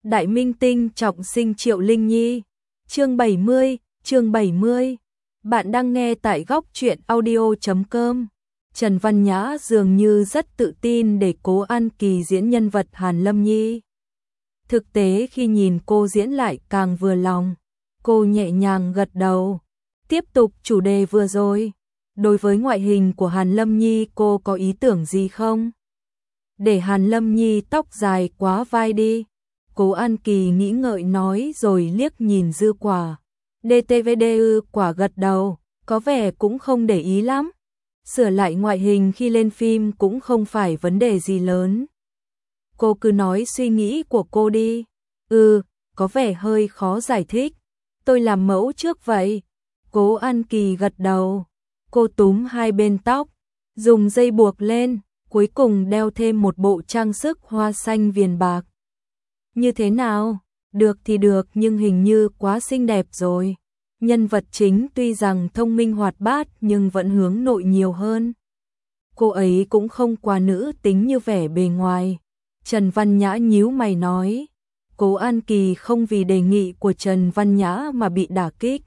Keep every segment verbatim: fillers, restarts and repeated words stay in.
Đại minh tinh trọng sinh Triệu Linh Nhi. Chương bảy mươi, chương bảy mươi. Bạn đang nghe tại góc truyện audio chấm com. Trần Văn Nhã dường như rất tự tin để Cố An Kỳ diễn nhân vật Hàn Lâm Nhi. Thực tế khi nhìn cô diễn lại càng vừa lòng. Cô nhẹ nhàng gật đầu. Tiếp tục chủ đề vừa rồi. Đối với ngoại hình của Hàn Lâm Nhi cô có ý tưởng gì không? Để Hàn Lâm Nhi tóc dài quá vai đi. Cố An Kỳ nghĩ ngợi nói rồi liếc nhìn Dư Quả. đê tê vê đê ư Quả gật đầu, có vẻ cũng không để ý lắm. Sửa lại ngoại hình khi lên phim cũng không phải vấn đề gì lớn. Cô cứ nói suy nghĩ của cô đi. Ừ, có vẻ hơi khó giải thích. Tôi làm mẫu trước vậy. Cố An Kỳ gật đầu. Cô túm hai bên tóc, dùng dây buộc lên, cuối cùng đeo thêm một bộ trang sức hoa xanh viền bạc. Như thế nào? Được thì được nhưng hình như quá xinh đẹp rồi. Nhân vật chính tuy rằng thông minh hoạt bát nhưng vẫn hướng nội nhiều hơn. Cô ấy cũng không quá nữ tính như vẻ bề ngoài. Trần Văn Nhã nhíu mày nói. Cố An Kỳ không vì đề nghị của Trần Văn Nhã mà bị đả kích.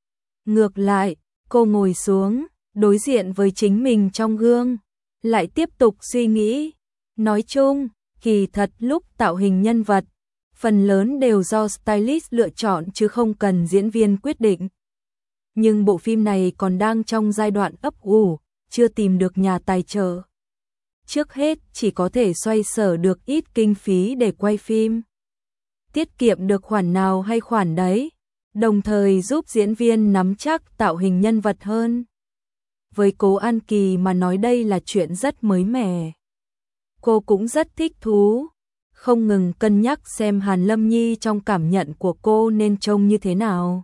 Ngược lại, cô ngồi xuống, đối diện với chính mình trong gương, lại tiếp tục suy nghĩ. Nói chung, kỳ thật lúc tạo hình nhân vật, phần lớn đều do stylist lựa chọn chứ không cần diễn viên quyết định. Nhưng bộ phim này còn đang trong giai đoạn ấp ủ, chưa tìm được nhà tài trợ. Trước hết chỉ có thể xoay sở được ít kinh phí để quay phim. Tiết kiệm được khoản nào hay khoản đấy, đồng thời giúp diễn viên nắm chắc tạo hình nhân vật hơn. Với Cố An Kỳ mà nói đây là chuyện rất mới mẻ. Cô cũng rất thích thú, không ngừng cân nhắc xem Hàn Lâm Nhi trong cảm nhận của cô nên trông như thế nào.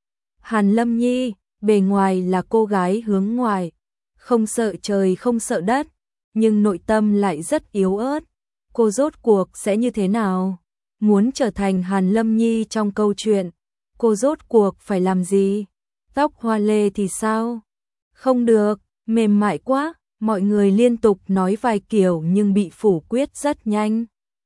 Hàn Lâm Nhi, bề ngoài là cô gái hướng ngoại, không sợ trời không sợ đất, nhưng nội tâm lại rất yếu ớt. Cô rốt cuộc sẽ như thế nào? Muốn trở thành Hàn Lâm Nhi trong câu chuyện, cô rốt cuộc phải làm gì? Tóc hoa lê thì sao? Không được, mềm mại quá. Mọi người liên tục nói vài kiểu nhưng bị phủ quyết rất nhanh.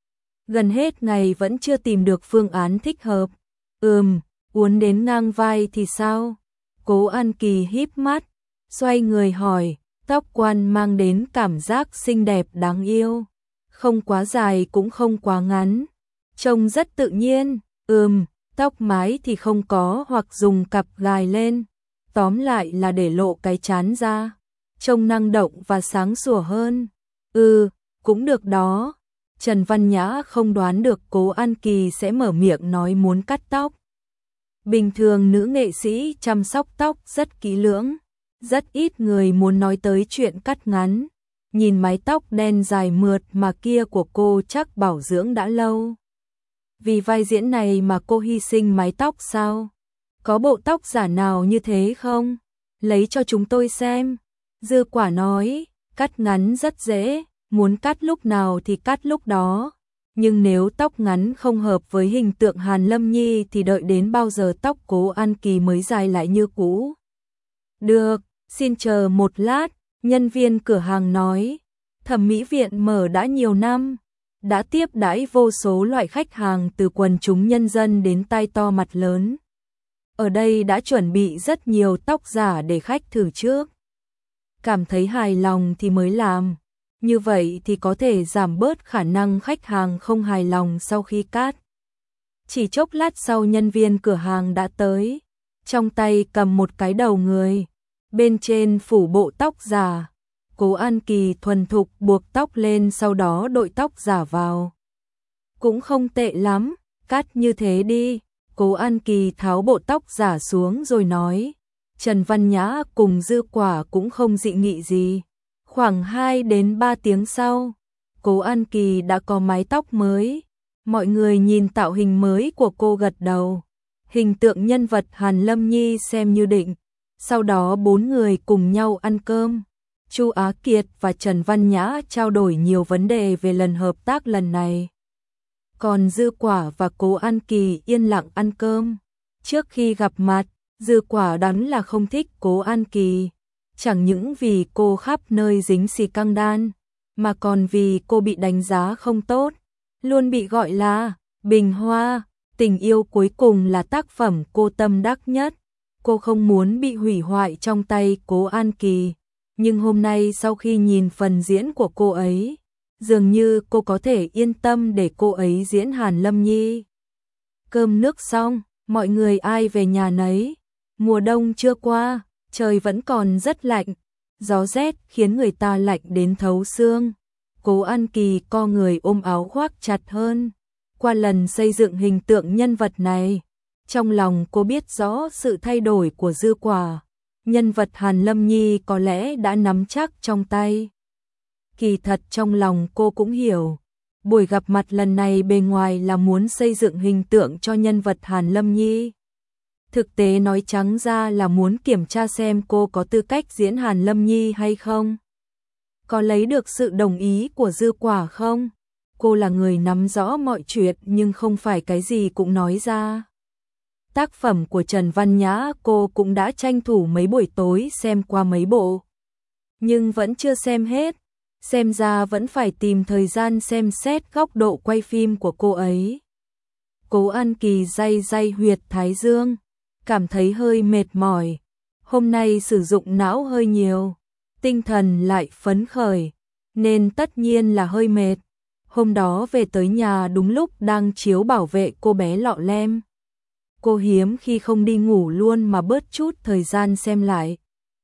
Gần hết ngày vẫn chưa tìm được phương án thích hợp. Ừm, uốn đến ngang vai thì sao? Cố An Kỳ híp mắt, xoay người hỏi, tóc quan mang đến cảm giác xinh đẹp đáng yêu. Không quá dài cũng không quá ngắn. Trông rất tự nhiên. Ừm, tóc mái thì không có hoặc dùng cặp gài lên. Tóm lại là để lộ cái trán ra. Trông năng động và sáng sủa hơn. Ừ, cũng được đó. Trần Văn Nhã không đoán được Cố An Kỳ sẽ mở miệng nói muốn cắt tóc. Bình thường nữ nghệ sĩ chăm sóc tóc rất kỹ lưỡng. Rất ít người muốn nói tới chuyện cắt ngắn. Nhìn mái tóc đen dài mượt mà kia của cô chắc bảo dưỡng đã lâu. Vì vai diễn này mà cô hy sinh mái tóc sao? Có bộ tóc giả nào như thế không? Lấy cho chúng tôi xem. Dư Quả nói, cắt ngắn rất dễ, muốn cắt lúc nào thì cắt lúc đó. Nhưng nếu tóc ngắn không hợp với hình tượng Hàn Lâm Nhi thì đợi đến bao giờ tóc Cố An Kỳ mới dài lại như cũ. Được, xin chờ một lát, nhân viên cửa hàng nói. Thẩm mỹ viện mở đã nhiều năm, đã tiếp đãi vô số loại khách hàng từ quần chúng nhân dân đến tai to mặt lớn. Ở đây đã chuẩn bị rất nhiều tóc giả để khách thử trước. Cảm thấy hài lòng thì mới làm. Như vậy thì có thể giảm bớt khả năng khách hàng không hài lòng sau khi cắt. Chỉ chốc lát sau nhân viên cửa hàng đã tới. Trong tay cầm một cái đầu người. Bên trên phủ bộ tóc giả. Cố An Kỳ thuần thục buộc tóc lên sau đó đội tóc giả vào. Cũng không tệ lắm, cắt như thế đi. Cố An Kỳ tháo bộ tóc giả xuống rồi nói. Trần Văn Nhã cùng Dư Quả cũng không dị nghị gì. Khoảng hai đến ba tiếng sau, Cố An Kỳ đã có mái tóc mới. Mọi người nhìn tạo hình mới của cô gật đầu. Hình tượng nhân vật Hàn Lâm Nhi xem như định. Sau đó bốn người cùng nhau ăn cơm. Chu Á Kiệt và Trần Văn Nhã trao đổi nhiều vấn đề về lần hợp tác lần này. Còn Dư Quả và Cố An Kỳ yên lặng ăn cơm. Trước khi gặp mặt, Dư Quả đoán là không thích Cố An Kỳ. Chẳng những vì cô khắp nơi dính xì căng đan, mà còn vì cô bị đánh giá không tốt. Luôn bị gọi là Bình Hoa, tình yêu cuối cùng là tác phẩm cô tâm đắc nhất. Cô không muốn bị hủy hoại trong tay Cố An Kỳ, nhưng hôm nay sau khi nhìn phần diễn của cô ấy, dường như cô có thể yên tâm để cô ấy diễn Hàn Lâm Nhi. Cơm nước xong, mọi người ai về nhà nấy. Mùa đông chưa qua, trời vẫn còn rất lạnh, gió rét khiến người ta lạnh đến thấu xương. Cố An Kỳ co người ôm áo khoác chặt hơn. Qua lần xây dựng hình tượng nhân vật này, trong lòng cô biết rõ sự thay đổi của Dư Quả. Nhân vật Hàn Lâm Nhi có lẽ đã nắm chắc trong tay. Kỳ thật trong lòng cô cũng hiểu, buổi gặp mặt lần này bề ngoài là muốn xây dựng hình tượng cho nhân vật Hàn Lâm Nhi. Thực tế nói trắng ra là muốn kiểm tra xem cô có tư cách diễn Hàn Lâm Nhi hay không. Có lấy được sự đồng ý của Dư Quả không? Cô là người nắm rõ mọi chuyện nhưng không phải cái gì cũng nói ra. Tác phẩm của Trần Văn Nhã cô cũng đã tranh thủ mấy buổi tối xem qua mấy bộ. Nhưng vẫn chưa xem hết, xem ra vẫn phải tìm thời gian xem xét góc độ quay phim của cô ấy. Cố An Kỳ day day huyệt thái dương, cảm thấy hơi mệt mỏi. Hôm nay sử dụng não hơi nhiều, tinh thần lại phấn khởi, nên tất nhiên là hơi mệt. Hôm đó về tới nhà đúng lúc đang chiếu bảo vệ cô bé Lọ Lem. Cô hiếm khi không đi ngủ luôn mà bớt chút thời gian xem lại.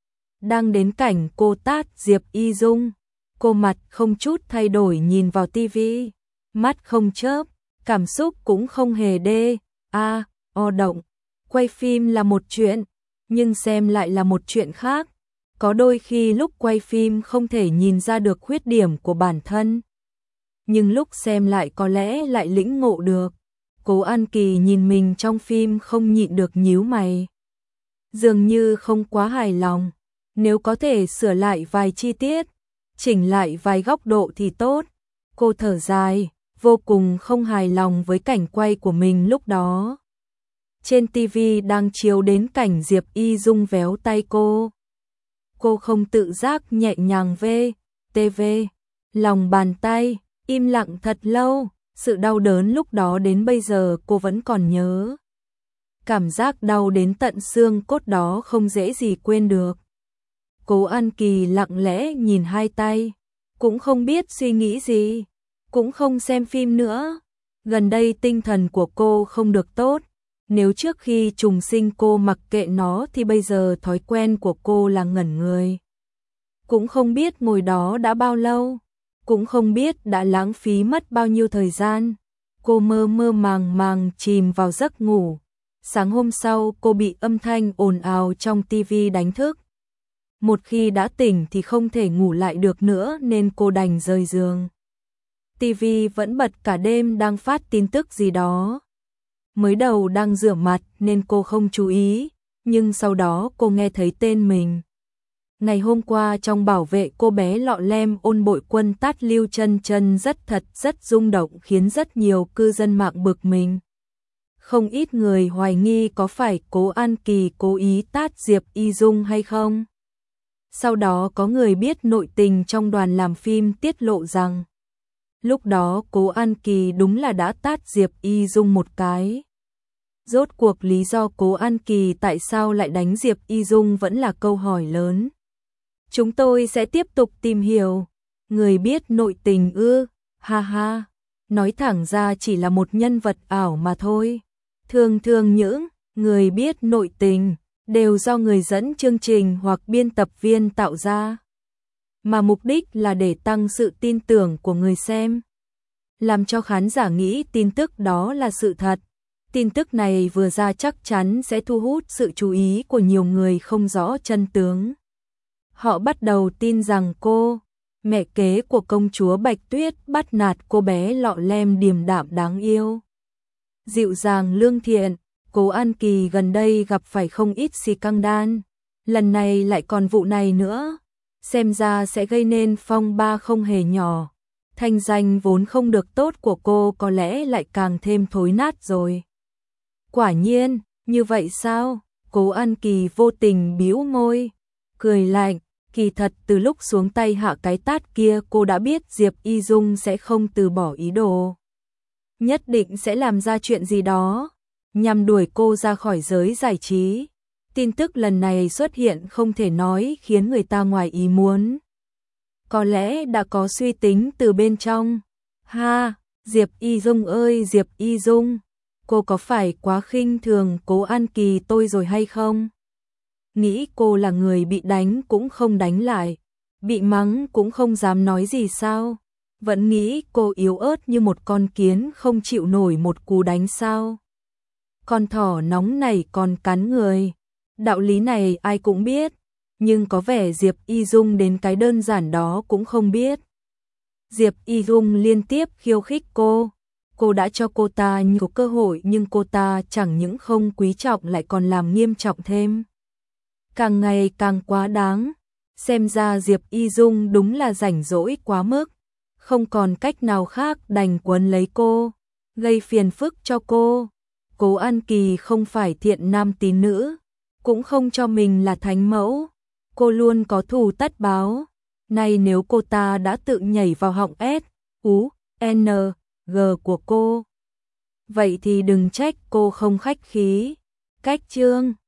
Đang đến cảnh cô tát Diệp Y Dung, cô mặt không chút thay đổi nhìn vào tivi, mắt không chớp, cảm xúc cũng không hề đê, a, o động. Quay phim là một chuyện, nhưng xem lại là một chuyện khác. Có đôi khi lúc quay phim không thể nhìn ra được khuyết điểm của bản thân, nhưng lúc xem lại có lẽ lại lĩnh ngộ được. Cố An Kỳ nhìn mình trong phim không nhịn được nhíu mày. Dường như không quá hài lòng, nếu có thể sửa lại vài chi tiết, chỉnh lại vài góc độ thì tốt. Cô thở dài, vô cùng không hài lòng với cảnh quay của mình lúc đó. Trên tivi đang chiếu đến cảnh Diệp Y Dung véo tay cô. Cô không tự giác nhẹ nhàng vê, tê vê, lòng bàn tay, im lặng thật lâu. Sự đau đớn lúc đó đến bây giờ cô vẫn còn nhớ. Cảm giác đau đến tận xương cốt đó không dễ gì quên được. Cố An Kỳ lặng lẽ nhìn hai tay, cũng không biết suy nghĩ gì, cũng không xem phim nữa. Gần đây tinh thần của cô không được tốt. Nếu trước khi trùng sinh cô mặc kệ nó thì bây giờ thói quen của cô là ngẩn người. Cũng không biết ngồi đó đã bao lâu, cũng không biết đã lãng phí mất bao nhiêu thời gian. Cô mơ mơ màng màng chìm vào giấc ngủ. Sáng hôm sau cô bị âm thanh ồn ào trong tivi đánh thức. Một khi đã tỉnh thì không thể ngủ lại được nữa nên cô đành rời giường. Tivi vẫn bật cả đêm đang phát tin tức gì đó. Mới đầu đang rửa mặt nên cô không chú ý, nhưng sau đó cô nghe thấy tên mình. Ngày hôm qua trong bảo vệ cô bé Lọ Lem ôn bội quân tát Lưu Chân Chân rất thật rất rung động khiến rất nhiều cư dân mạng bực mình. Không ít người hoài nghi có phải Cố An Kỳ cố ý tát Diệp Y Dung hay không. Sau đó có người biết nội tình trong đoàn làm phim tiết lộ rằng lúc đó Cố An Kỳ đúng là đã tát Diệp Y Dung một cái. Rốt cuộc lý do Cố An Kỳ tại sao lại đánh Diệp Y Dung vẫn là câu hỏi lớn. Chúng tôi sẽ tiếp tục tìm hiểu. Người biết nội tình ư, ha ha, nói thẳng ra chỉ là một nhân vật ảo mà thôi. Thường thường những người biết nội tình đều do người dẫn chương trình hoặc biên tập viên tạo ra, mà mục đích là để tăng sự tin tưởng của người xem, làm cho khán giả nghĩ tin tức đó là sự thật. Tin tức này vừa ra chắc chắn sẽ thu hút sự chú ý của nhiều người không rõ chân tướng. Họ bắt đầu tin rằng cô, mẹ kế của công chúa Bạch Tuyết, bắt nạt cô bé Lọ Lem điềm đạm đáng yêu, dịu dàng lương thiện. Cố An Kỳ gần đây gặp phải không ít scandal, lần này lại còn vụ này nữa, xem ra sẽ gây nên phong ba không hề nhỏ. Thanh danh vốn không được tốt của cô có lẽ lại càng thêm thối nát rồi. Quả nhiên, như vậy sao? Cố An Kỳ vô tình bĩu môi, cười lạnh. Kỳ thật từ lúc xuống tay hạ cái tát kia cô đã biết Diệp Y Dung sẽ không từ bỏ ý đồ. nhất định sẽ làm ra chuyện gì đó, nhằm đuổi cô ra khỏi giới giải trí. Tin tức lần này xuất hiện không thể nói khiến người ta ngoài ý muốn. Có lẽ đã có suy tính từ bên trong. Ha, Diệp Y Dung ơi Diệp Y Dung, cô có phải quá khinh thường Cố An Kỳ tôi rồi hay không? Nghĩ cô là người bị đánh cũng không đánh lại, bị mắng cũng không dám nói gì sao? Vẫn nghĩ cô yếu ớt như một con kiến không chịu nổi một cú đánh sao? Con thỏ nóng này còn cắn người. Đạo lý này ai cũng biết, nhưng có vẻ Diệp Y Dung đến cái đơn giản đó cũng không biết. Diệp Y Dung liên tiếp khiêu khích cô. Cô đã cho cô ta nhiều cơ hội nhưng cô ta chẳng những không quý trọng lại còn làm nghiêm trọng thêm. Càng ngày càng quá đáng. Xem ra Diệp Y Dung đúng là rảnh rỗi quá mức. Không còn cách nào khác đành quấn lấy cô, gây phiền phức cho cô. Cố An Kỳ không phải thiện nam tín nữ, cũng không cho mình là thánh mẫu. Cô luôn có thù tất báo. Nay nếu cô ta đã tự nhảy vào họng S, U, N, G của cô, vậy thì đừng trách cô không khách khí. Cách chương